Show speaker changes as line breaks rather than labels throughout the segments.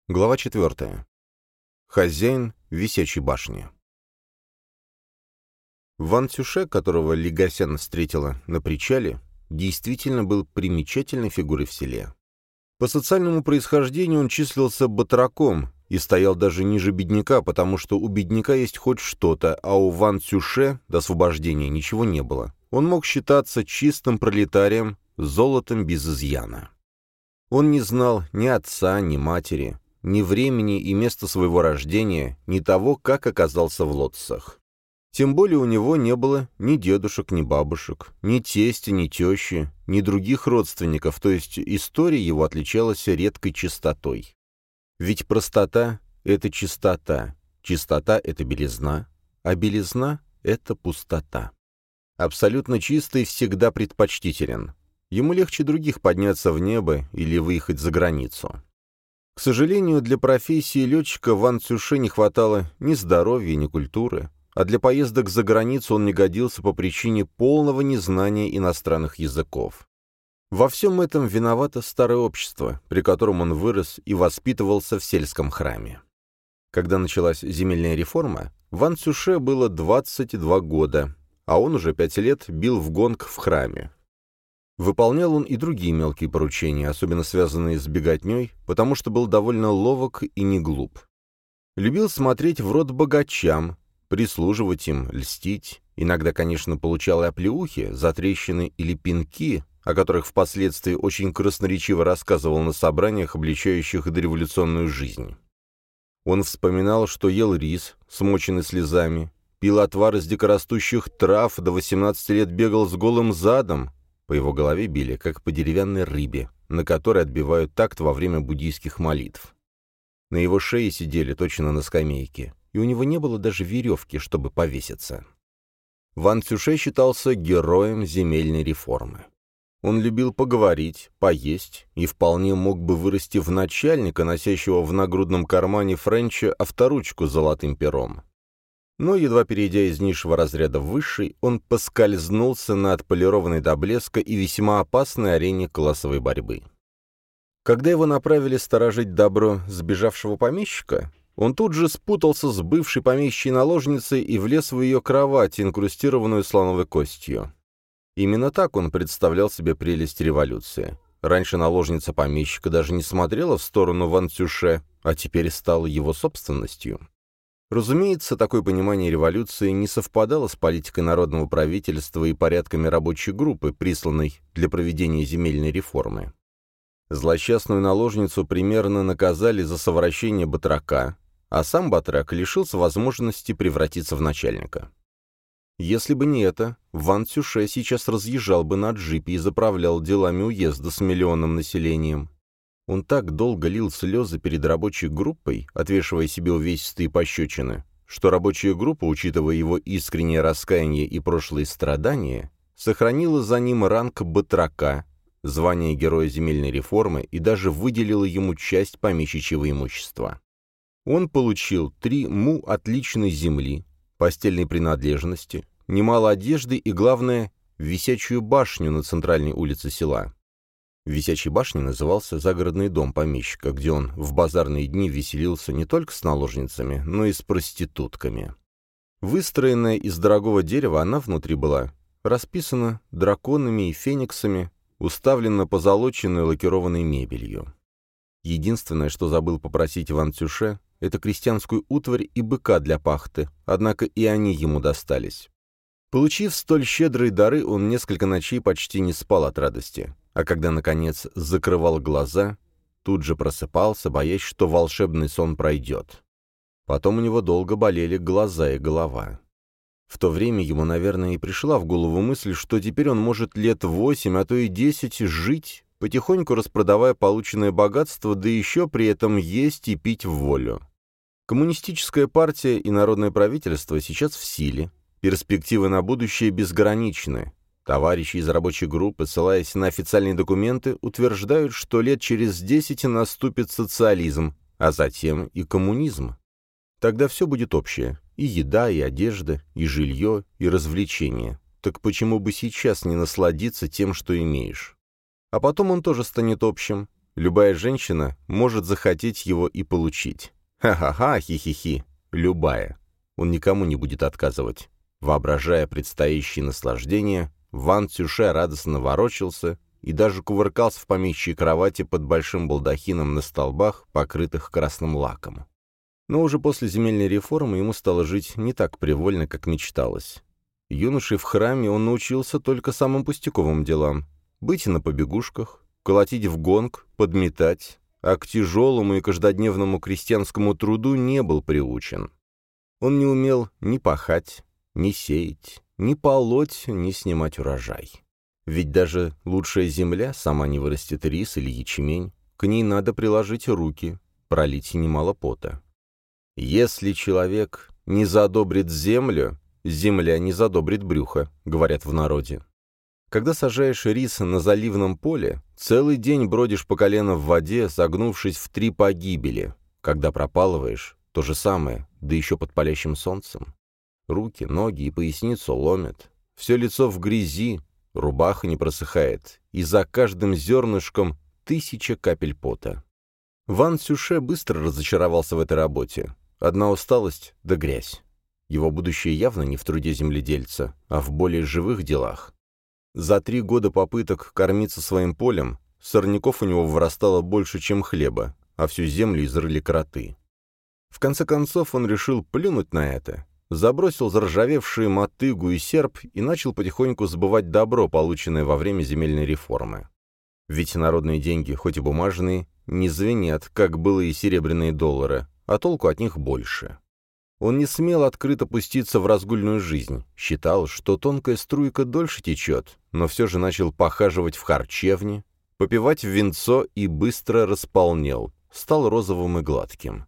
Глава 4. Хозяин висячей башни. Ван Цюше, которого Ли Гасян встретила на причале, действительно был примечательной фигурой в селе. По социальному происхождению он числился батраком и стоял даже ниже бедняка, потому что у бедняка есть хоть что-то, а у Ван Цюше до освобождения ничего не было. Он мог считаться чистым пролетарием, золотом без изъяна. Он не знал ни отца, ни матери, ни времени и места своего рождения, ни того, как оказался в Лотосах. Тем более у него не было ни дедушек, ни бабушек, ни тестя, ни тещи, ни других родственников, то есть история его отличалась редкой чистотой. Ведь простота — это чистота, чистота — это белизна, а белизна — это пустота. Абсолютно чистый всегда предпочтителен. Ему легче других подняться в небо или выехать за границу. К сожалению, для профессии летчика Ван Цюше не хватало ни здоровья, ни культуры, а для поездок за границу он не годился по причине полного незнания иностранных языков. Во всем этом виновато старое общество, при котором он вырос и воспитывался в сельском храме. Когда началась земельная реформа, Ван Цюше было 22 года, а он уже 5 лет бил в гонг в храме. Выполнял он и другие мелкие поручения, особенно связанные с беготней, потому что был довольно ловок и не глуп. Любил смотреть в рот богачам, прислуживать им, льстить. Иногда, конечно, получал и оплеухи, затрещины или пинки, о которых впоследствии очень красноречиво рассказывал на собраниях, обличающих дореволюционную жизнь. Он вспоминал, что ел рис, смоченный слезами, пил отвар из дикорастущих трав, до 18 лет бегал с голым задом. По его голове били, как по деревянной рыбе, на которой отбивают такт во время буддийских молитв. На его шее сидели точно на скамейке, и у него не было даже веревки, чтобы повеситься. Ван Цюше считался героем земельной реформы. Он любил поговорить, поесть и вполне мог бы вырасти в начальника, носящего в нагрудном кармане френча авторучку с золотым пером. Но, едва перейдя из низшего разряда в высший, он поскользнулся на отполированной до блеска и весьма опасной арене классовой борьбы. Когда его направили сторожить добро сбежавшего помещика, он тут же спутался с бывшей помещичьей наложницей и влез в ее кровать, инкрустированную слоновой костью. Именно так он представлял себе прелесть революции. Раньше наложница помещика даже не смотрела в сторону Ван Цюше, а теперь стала его собственностью. Разумеется, такое понимание революции не совпадало с политикой народного правительства и порядками рабочей группы, присланной для проведения земельной реформы. Злосчастную наложницу примерно наказали за совращение батрака, а сам батрак лишился возможности превратиться в начальника. Если бы не это, Ван Цюше сейчас разъезжал бы на джипе и заправлял делами уезда с миллионным населением. Он так долго лил слезы перед рабочей группой, отвешивая себе увесистые пощечины, что рабочая группа, учитывая его искреннее раскаяние и прошлые страдания, сохранила за ним ранг батрака, звание героя земельной реформы и даже выделила ему часть помещичьего имущества. Он получил 3 му отличной земли, постельной принадлежности, немало одежды и, главное, висячую башню на центральной улице села. Висячей башней назывался загородный дом помещика, где он в базарные дни веселился не только с наложницами, но и с проститутками. Выстроенная из дорогого дерева, она внутри была расписана драконами и фениксами, уставлена позолоченной лакированной мебелью. Единственное, что забыл попросить Ван Цюше, это крестьянскую утварь и быка для пахты, однако и они ему достались. Получив столь щедрые дары, он несколько ночей почти не спал от радости, а когда, наконец, закрывал глаза, тут же просыпался, боясь, что волшебный сон пройдет. Потом у него долго болели глаза и голова. В то время ему, наверное, и пришла в голову мысль, что теперь он может лет 8, а то и 10 жить, потихоньку распродавая полученное богатство, да еще при этом есть и пить в волю. Коммунистическая партия и народное правительство сейчас в силе, перспективы на будущее безграничны. Товарищи из рабочей группы, ссылаясь на официальные документы, утверждают, что лет через 10 наступит социализм, а затем и коммунизм. Тогда все будет общее – и еда, и одежда, и жилье, и развлечения. Так почему бы сейчас не насладиться тем, что имеешь? А потом он тоже станет общим. Любая женщина может захотеть его и получить. Ха-ха-ха, хи-хи-хи. Любая. Он никому не будет отказывать. Воображая предстоящие наслаждения, Ван Цюше радостно ворочался и даже кувыркался в помещичьей кровати под большим балдахином на столбах, покрытых красным лаком. Но уже после земельной реформы ему стало жить не так привольно, как мечталось. Юношей в храме он научился только самым пустяковым делам — быть на побегушках, колотить в гонг, подметать, а к тяжелому и каждодневному крестьянскому труду не был приучен. Он не умел ни пахать, ни сеять, ни полоть, ни снимать урожай. Ведь даже лучшая земля сама не вырастет рис или ячмень, к ней надо приложить руки, пролить немало пота. «Если человек не задобрит землю, земля не задобрит брюхо», говорят в народе. Когда сажаешь рис на заливном поле, целый день бродишь по колено в воде, согнувшись в 3 погибели. Когда пропалываешь, то же самое, да еще под палящим солнцем. Руки, ноги и поясницу ломят. Все лицо в грязи, рубаха не просыхает, и за каждым зернышком 1000 капель пота. Ван Цюше быстро разочаровался в этой работе. Одна усталость да грязь. Его будущее явно не в труде земледельца, а в более живых делах. За 3 года попыток кормиться своим полем сорняков у него вырастало больше, чем хлеба, а всю землю изрыли кроты. В конце концов он решил плюнуть на это, забросил заржавевшие мотыгу и серп и начал потихоньку сбывать добро, полученное во время земельной реформы. Ведь народные деньги, хоть и бумажные, не звенят, как было и серебряные доллары, а толку от них больше. Он не смел открыто пуститься в разгульную жизнь, считал, что тонкая струйка дольше течет, но все же начал похаживать в харчевне, попивать винцо и быстро располнел, стал розовым и гладким.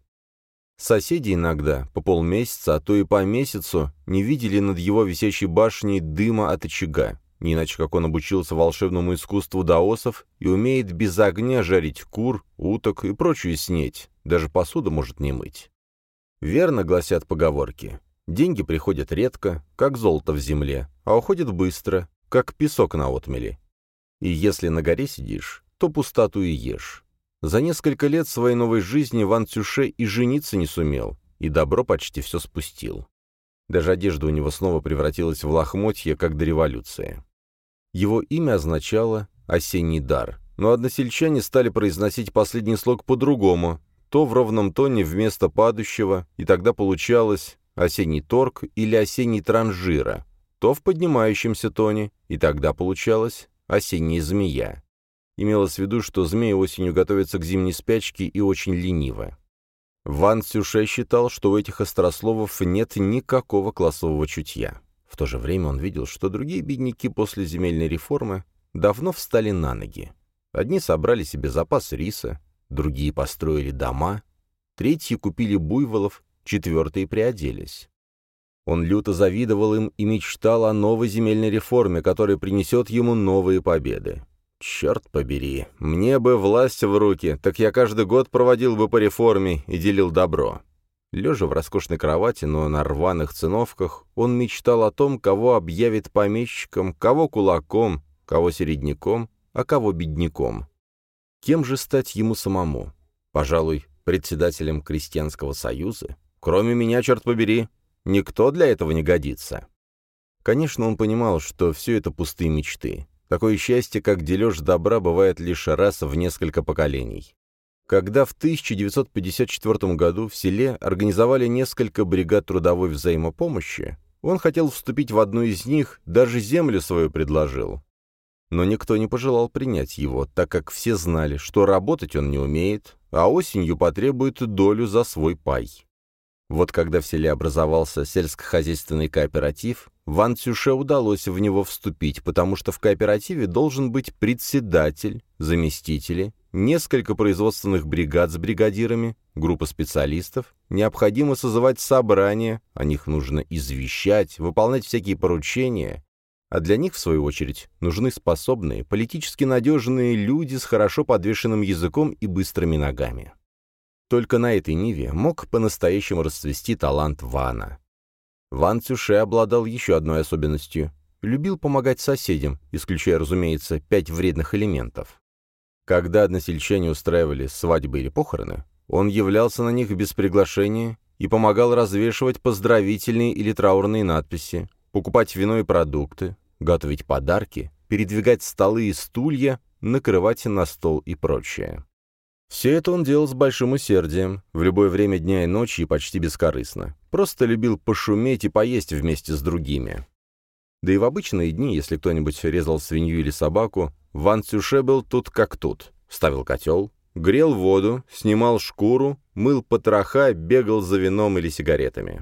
Соседи иногда, по полмесяца, а то и по месяцу, не видели над его висящей башней дыма от очага, не иначе как он обучился волшебному искусству даосов и умеет без огня жарить кур, уток и прочую снеть, даже посуду может не мыть. Верно гласят поговорки. Деньги приходят редко, как золото в земле, а уходят быстро, как песок на отмели. И если на горе сидишь, то пустоту и ешь. За несколько лет своей новой жизни Ван Цюше и жениться не сумел, и добро почти все спустил. Даже одежда у него снова превратилась в лохмотья, как до революции. Его имя означало «осенний дар», но односельчане стали произносить последний слог по-другому, то в ровном тоне вместо падающего, и тогда получалось «осенний торг» или «осенний транжира», то в поднимающемся тоне, и тогда получалось «осенняя змея». Имелось в виду, что змеи осенью готовятся к зимней спячке и очень ленивы. Ван Цюше считал, что у этих острословов нет никакого классового чутья. В то же время он видел, что другие бедняки после земельной реформы давно встали на ноги. Одни собрали себе запас риса, другие построили дома, третьи купили буйволов, 4-е приоделись. Он люто завидовал им и мечтал о новой земельной реформе, которая принесет ему новые победы. Черт побери, мне бы власть в руки, так я каждый год проводил бы по реформе и делил добро. Лежа в роскошной кровати, но на рваных циновках, он мечтал о том, кого объявит помещиком, кого кулаком, кого середняком, а кого бедняком. Кем же стать ему самому? Пожалуй, председателем крестьянского союза? Кроме меня, черт побери, никто для этого не годится. Конечно, он понимал, что все это пустые мечты. Такое счастье, как дележ добра, бывает лишь раз в несколько поколений. Когда в 1954 году в селе организовали несколько бригад трудовой взаимопомощи, он хотел вступить в одну из них, даже землю свою предложил. Но никто не пожелал принять его, так как все знали, что работать он не умеет, а осенью потребует долю за свой пай. Вот когда в селе образовался сельскохозяйственный кооператив, Ван Цюше удалось в него вступить, потому что в кооперативе должен быть председатель, заместители, несколько производственных бригад с бригадирами, группа специалистов, необходимо созывать собрания, о них нужно извещать, выполнять всякие поручения, а для них, в свою очередь, нужны способные, политически надежные люди с хорошо подвешенным языком и быстрыми ногами. Только на этой ниве мог по-настоящему расцвести талант Вана. Ван Цюше обладал еще одной особенностью. Любил помогать соседям, исключая, разумеется, 5 вредных элементов. Когда односельчане устраивали свадьбы или похороны, он являлся на них без приглашения и помогал развешивать поздравительные или траурные надписи, покупать вино и продукты, готовить подарки, передвигать столы и стулья, накрывать на стол и прочее. Все это он делал с большим усердием, в любое время дня и ночи и почти бескорыстно. Просто любил пошуметь и поесть вместе с другими. Да и в обычные дни, если кто-нибудь резал свинью или собаку, Ван Цюше был тут как тут. Ставил котел, грел воду, снимал шкуру, мыл потроха, бегал за вином или сигаретами.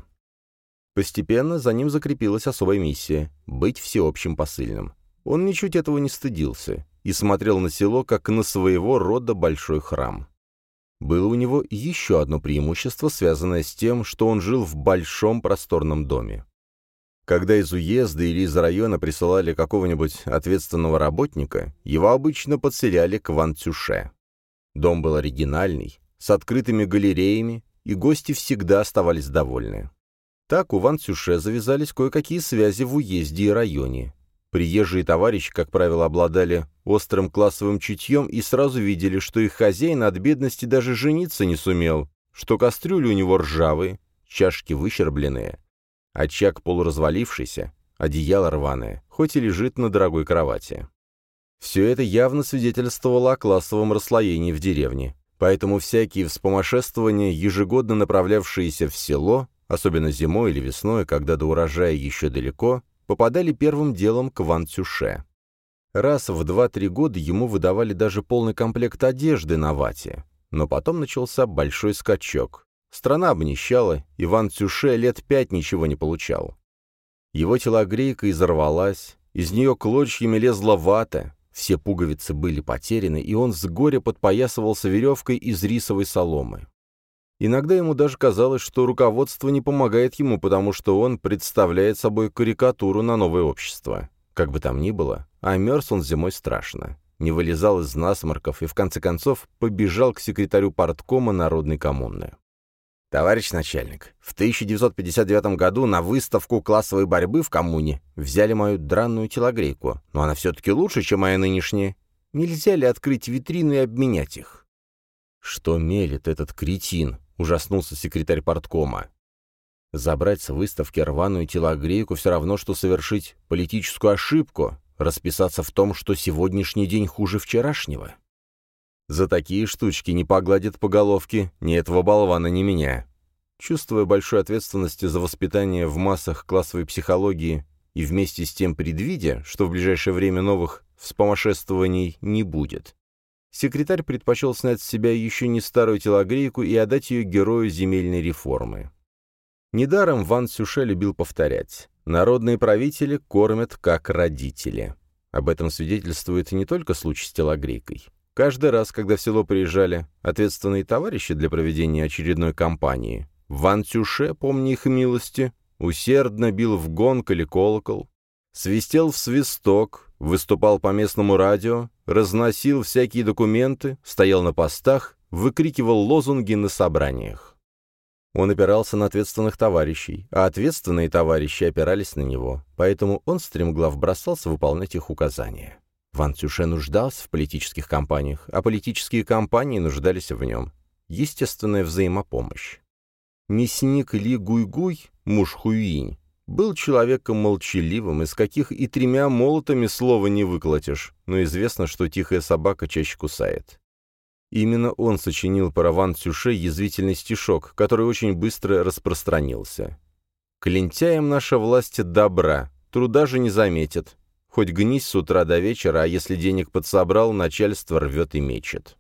Постепенно за ним закрепилась особая миссия — быть всеобщим посыльным. Он ничуть этого не стыдился и смотрел на село как на своего рода большой храм. Было у него еще одно преимущество, связанное с тем, что он жил в большом просторном доме. Когда из уезда или из района присылали какого-нибудь ответственного работника, его обычно подселяли к Ван Цюше. Дом был оригинальный, с открытыми галереями, и гости всегда оставались довольны. Так у Ван Цюше завязались кое-какие связи в уезде и районе. Приезжие товарищи, как правило, обладали острым классовым чутьем и сразу видели, что их хозяин от бедности даже жениться не сумел, что кастрюли у него ржавые, чашки выщербленные, очаг полуразвалившийся, одеяло рваное, хоть и лежит на дорогой кровати. Все это явно свидетельствовало о классовом расслоении в деревне, поэтому всякие вспомошествования, ежегодно направлявшиеся в село, особенно зимой или весной, когда до урожая еще далеко, попадали первым делом к Ван Цюше. Раз в 2-3 года ему выдавали даже полный комплект одежды на вате, но потом начался большой скачок. Страна обнищала, и Ван Цюше лет 5 ничего не получал. Его телогрейка изорвалась, из нее клочьями лезла вата, все пуговицы были потеряны, и он с горя подпоясывался веревкой из рисовой соломы. Иногда ему даже казалось, что руководство не помогает ему, потому что он представляет собой карикатуру на новое общество. Как бы там ни было, а мерз он зимой страшно. Не вылезал из насморков и, в конце концов, побежал к секретарю парткома Народной коммуны. «Товарищ начальник, в 1959 году на выставку классовой борьбы в коммуне взяли мою дранную телогрейку, но она все-таки лучше, чем моя нынешняя. Нельзя ли открыть витрину и обменять их?» «Что мелет этот кретин?» — ужаснулся секретарь парткома. «Забрать с выставки рваную телогрейку все равно, что совершить политическую ошибку, расписаться в том, что сегодняшний день хуже вчерашнего. За такие штучки не погладят по головке ни этого болвана, ни меня». Чувствуя большую ответственность за воспитание в массах классовой психологии и вместе с тем предвидя, что в ближайшее время новых вспомошествований не будет, секретарь предпочел снять с себя еще не старую телогрейку и отдать ее герою земельной реформы. Недаром Ван Цюше любил повторять: «Народные правители кормят как родители». Об этом свидетельствует не только случай с телогрейкой. Каждый раз, когда в село приезжали ответственные товарищи для проведения очередной кампании, Ван Цюше, помня их милости, усердно бил в гонг или колокол, свистел в свисток, выступал по местному радио, разносил всякие документы, стоял на постах, выкрикивал лозунги на собраниях. Он опирался на ответственных товарищей, а ответственные товарищи опирались на него, поэтому он стремглав бросался выполнять их указания. Ван Цюше нуждался в политических кампаниях, а политические кампании нуждались в нем. Естественная взаимопомощь. Мясник Ли Гуй-Гуй, муж Хуюинь, был человеком молчаливым, из каких и 3 молотами слова не выколотишь, но известно, что тихая собака чаще кусает. Именно он сочинил про Ван Цюше язвительный стишок, который очень быстро распространился. «К лентяям наша власть добра, труда же не заметит. Хоть гнись с утра до вечера, а если денег подсобрал, начальство рвет и мечет».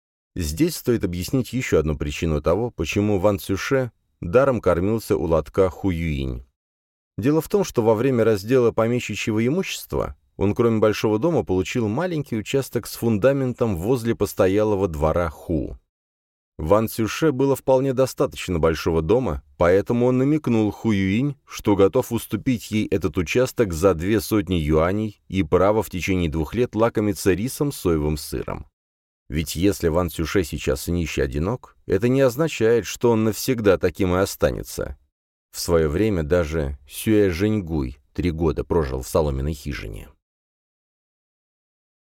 Здесь стоит объяснить еще одну причину того, почему Ван Цюше даром кормился у лотка Хуюинь. Дело в том, что во время раздела помещичьего имущества он, кроме большого дома, получил маленький участок с фундаментом возле постоялого двора Ху. Ван Цюше было вполне достаточно большого дома, поэтому он намекнул Хуюинь, что готов уступить ей этот участок за 200 юаней и право в течение 2 лет лакомиться рисом с соевым сыром. Ведь если Ван Цюше сейчас нищий одинок, это не означает, что он навсегда таким и останется. В свое время даже Сюэ Жэньгуй 3 года прожил в соломенной хижине.